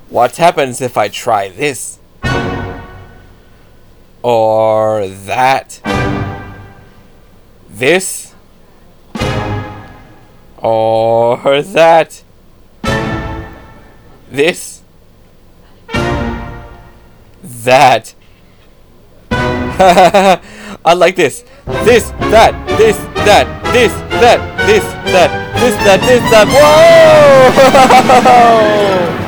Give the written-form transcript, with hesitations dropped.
What happens if I try this? Or that? This? Or that? This? That? I like this. This, that, this, that, this, that, this, that, this, that, this, that. Whoa!